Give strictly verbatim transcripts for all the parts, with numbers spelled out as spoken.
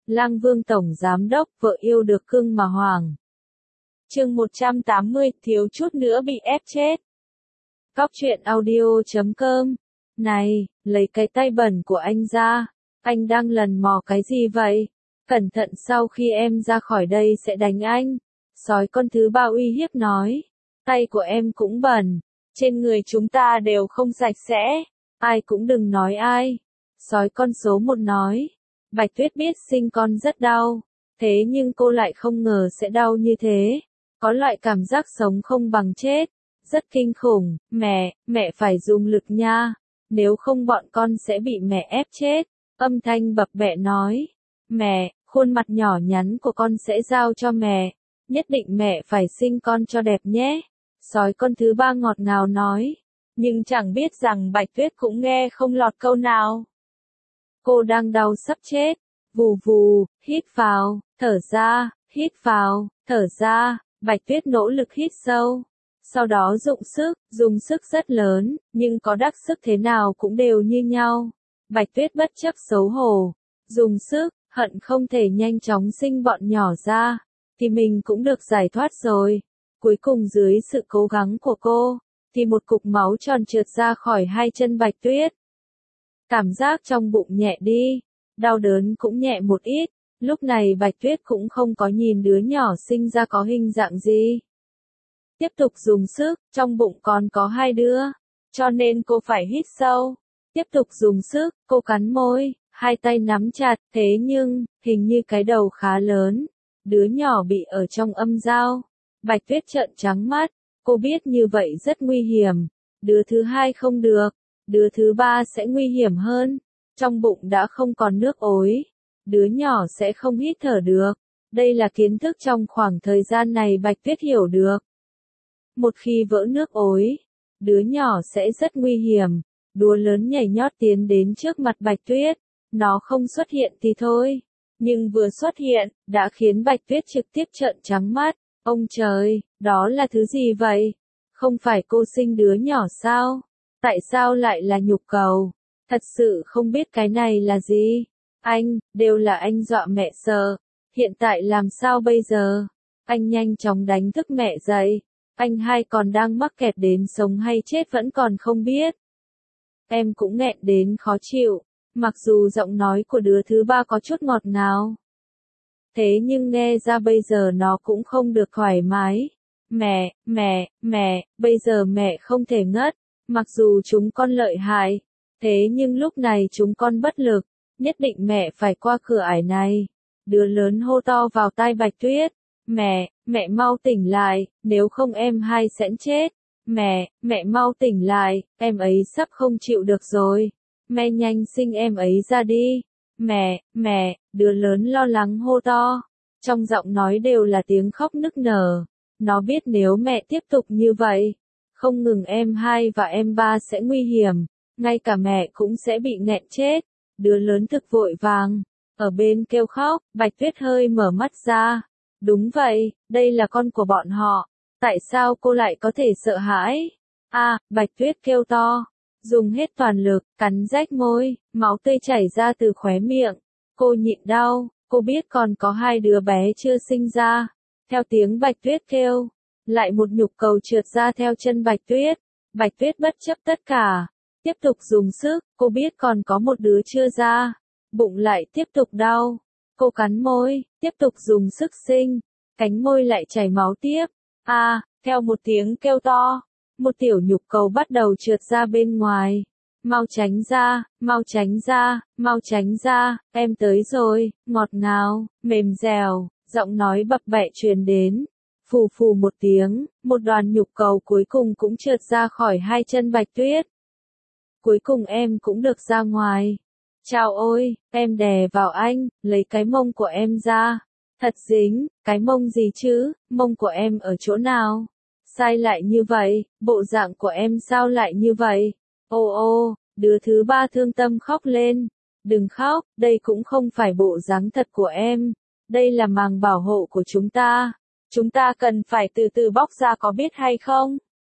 Lang Vương Tổng Giám Đốc, vợ yêu được cưng mà hoàng. Chương một trăm tám mươi, thiếu chút nữa bị ép chết. Cóc truyện audio chấm com. Này, lấy cái tay bẩn của anh ra. Anh đang lần mò cái gì vậy? Cẩn thận sau khi em ra khỏi đây sẽ đánh anh. Sói con thứ ba uy hiếp nói. Tay của em cũng bẩn. Trên người chúng ta đều không sạch sẽ. Ai cũng đừng nói ai. Sói con số một nói. Bạch Tuyết biết sinh con rất đau. Thế nhưng cô lại không ngờ sẽ đau như thế. Có loại cảm giác sống không bằng chết. Rất kinh khủng. Mẹ, mẹ phải dùng lực nha. Nếu không bọn con sẽ bị mẹ ép chết. Âm thanh bập bẹ nói. Mẹ, khuôn mặt nhỏ nhắn của con sẽ giao cho mẹ. Nhất định mẹ phải sinh con cho đẹp nhé. Sói con thứ ba ngọt ngào nói. Nhưng chẳng biết rằng Bạch Tuyết cũng nghe không lọt câu nào. Cô đang đau sắp chết. Vù vù, hít vào, thở ra, hít vào, thở ra. Bạch Tuyết nỗ lực hít sâu. Sau đó dụng sức, dùng sức rất lớn, nhưng có đắc sức thế nào cũng đều như nhau. Bạch Tuyết bất chấp xấu hổ. Dùng sức, hận không thể nhanh chóng sinh bọn nhỏ ra. Thì mình cũng được giải thoát rồi. Cuối cùng dưới sự cố gắng của cô, thì một cục máu tròn trượt ra khỏi hai chân Bạch Tuyết. Cảm giác trong bụng nhẹ đi, đau đớn cũng nhẹ một ít. Lúc này Bạch Tuyết cũng không có nhìn đứa nhỏ sinh ra có hình dạng gì. Tiếp tục dùng sức, trong bụng còn có hai đứa, cho nên cô phải hít sâu. Tiếp tục dùng sức, cô cắn môi, hai tay nắm chặt, thế nhưng, hình như cái đầu khá lớn. Đứa nhỏ bị ở trong âm dao. Bạch Tuyết trợn trắng mắt, cô biết như vậy rất nguy hiểm. Đứa thứ hai không được, đứa thứ ba sẽ nguy hiểm hơn. Trong bụng đã không còn nước ối, đứa nhỏ sẽ không hít thở được. Đây là kiến thức trong khoảng thời gian này Bạch Tuyết hiểu được. Một khi vỡ nước ối, đứa nhỏ sẽ rất nguy hiểm. Đứa lớn nhảy nhót tiến đến trước mặt Bạch Tuyết. Nó không xuất hiện thì thôi, nhưng vừa xuất hiện, đã khiến Bạch Tuyết trực tiếp trợn trắng mắt. Ông trời, đó là thứ gì vậy? Không phải cô sinh đứa nhỏ sao? Tại sao lại là nhục cầu? Thật sự không biết cái này là gì. Anh, đều là anh dọa mẹ sợ. Hiện tại làm sao bây giờ? Anh nhanh chóng đánh thức mẹ dậy. Anh hai còn đang mắc kẹt đến sống hay chết vẫn còn không biết. Em cũng nghẹn đến khó chịu. Mặc dù giọng nói của đứa thứ ba có chút ngọt ngào. Thế nhưng nghe ra bây giờ nó cũng không được thoải mái. Mẹ, mẹ, mẹ, bây giờ mẹ không thể ngất. Mặc dù chúng con lợi hại. Thế nhưng lúc này chúng con bất lực. Nhất định mẹ phải qua cửa ải này. Đứa lớn hô to vào tai Bạch Tuyết. Mẹ, mẹ mau tỉnh lại, nếu không em hai sẽ chết. Mẹ, mẹ mau tỉnh lại, em ấy sắp không chịu được rồi. Mẹ nhanh sinh em ấy ra đi. Mẹ, mẹ, đứa lớn lo lắng hô to. Trong giọng nói đều là tiếng khóc nức nở. Nó biết nếu mẹ tiếp tục như vậy, không ngừng em hai và em ba sẽ nguy hiểm, ngay cả mẹ cũng sẽ bị nghẹn chết. Đứa lớn thực vội vàng, ở bên kêu khóc. Bạch Tuyết hơi mở mắt ra. Đúng vậy, đây là con của bọn họ. Tại sao cô lại có thể sợ hãi? À, Bạch Tuyết kêu to. Dùng hết toàn lực, cắn rách môi, máu tươi chảy ra từ khóe miệng. Cô nhịn đau, cô biết còn có hai đứa bé chưa sinh ra. Theo tiếng Bạch Tuyết kêu, lại một nhục cầu trượt ra theo chân Bạch Tuyết. Bạch Tuyết bất chấp tất cả, tiếp tục dùng sức, cô biết còn có một đứa chưa ra. Bụng lại tiếp tục đau. Cô cắn môi, tiếp tục dùng sức sinh. Cánh môi lại chảy máu tiếp. À, theo một tiếng kêu to. Một tiểu nhục cầu bắt đầu trượt ra bên ngoài. Mau tránh ra, mau tránh ra, mau tránh ra, em tới rồi, ngọt ngào, mềm dẻo, giọng nói bập bẹ truyền đến. Phù phù một tiếng, một đoàn nhục cầu cuối cùng cũng trượt ra khỏi hai chân Bạch Tuyết. Cuối cùng em cũng được ra ngoài. Chào ôi, em đè vào anh, lấy cái mông của em ra. Thật dính, cái mông gì chứ, mông của em ở chỗ nào? Sai lại như vậy, bộ dạng của em sao lại như vậy? Ô ô, đứa thứ ba thương tâm khóc lên. Đừng khóc, đây cũng không phải bộ dáng thật của em. Đây là màng bảo hộ của chúng ta. Chúng ta cần phải từ từ bóc ra có biết hay không?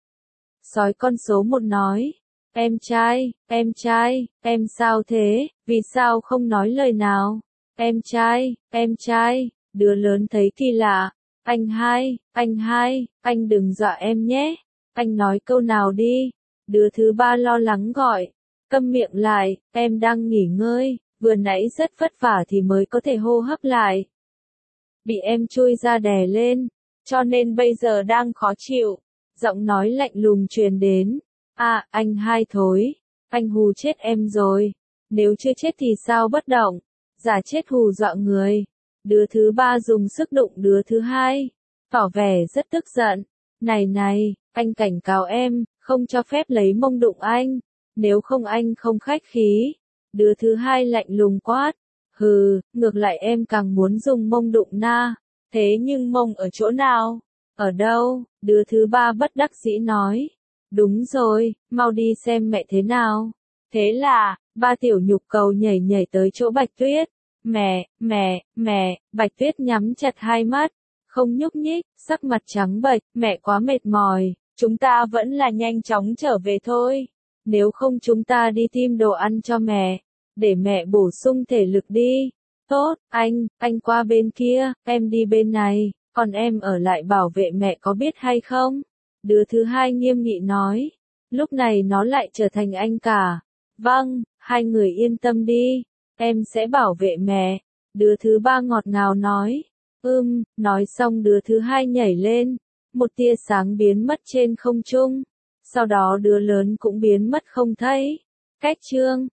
Sói con số một nói. Em trai, em trai, em sao thế, vì sao không nói lời nào? em trai, em trai, đứa lớn thấy kỳ lạ, anh hai, anh hai, anh đừng dọa em nhé, anh nói câu nào đi, đứa thứ ba lo lắng gọi, câm miệng lại, em đang nghỉ ngơi, vừa nãy rất vất vả thì mới có thể hô hấp lại. Bị em chui ra đè lên, cho nên bây giờ đang khó chịu, giọng nói lạnh lùng truyền đến, à, anh hai thối, anh hù chết em rồi, nếu chưa chết thì sao bất động, giả chết hù dọa người. Đứa thứ ba dùng sức đụng đứa thứ hai, tỏ vẻ rất tức giận, này này, anh cảnh cáo em, không cho phép lấy mông đụng anh, nếu không anh không khách khí. Đứa thứ hai lạnh lùng quát, hừ, ngược lại em càng muốn dùng mông đụng na, thế nhưng mông ở chỗ nào? Ở đâu? Đứa thứ ba bất đắc dĩ nói, đúng rồi, mau đi xem mẹ thế nào. Thế là, ba tiểu nhục cầu nhảy nhảy tới chỗ Bạch Tuyết. Mẹ, mẹ, mẹ, Bạch Tuyết nhắm chặt hai mắt, không nhúc nhích, sắc mặt trắng bệch, mẹ quá mệt mỏi, chúng ta vẫn là nhanh chóng trở về thôi. Nếu không chúng ta đi tìm đồ ăn cho mẹ, để mẹ bổ sung thể lực đi. Tốt, anh, anh qua bên kia, em đi bên này, còn em ở lại bảo vệ mẹ có biết hay không? Đứa thứ hai nghiêm nghị nói, lúc này nó lại trở thành anh cả. Vâng, hai người yên tâm đi. Em sẽ bảo vệ mẹ. Đứa thứ ba ngọt ngào nói. Ưm, nói xong đứa thứ hai nhảy lên. Một tia sáng biến mất trên không trung. Sau đó đứa lớn cũng biến mất không thấy. Cách chương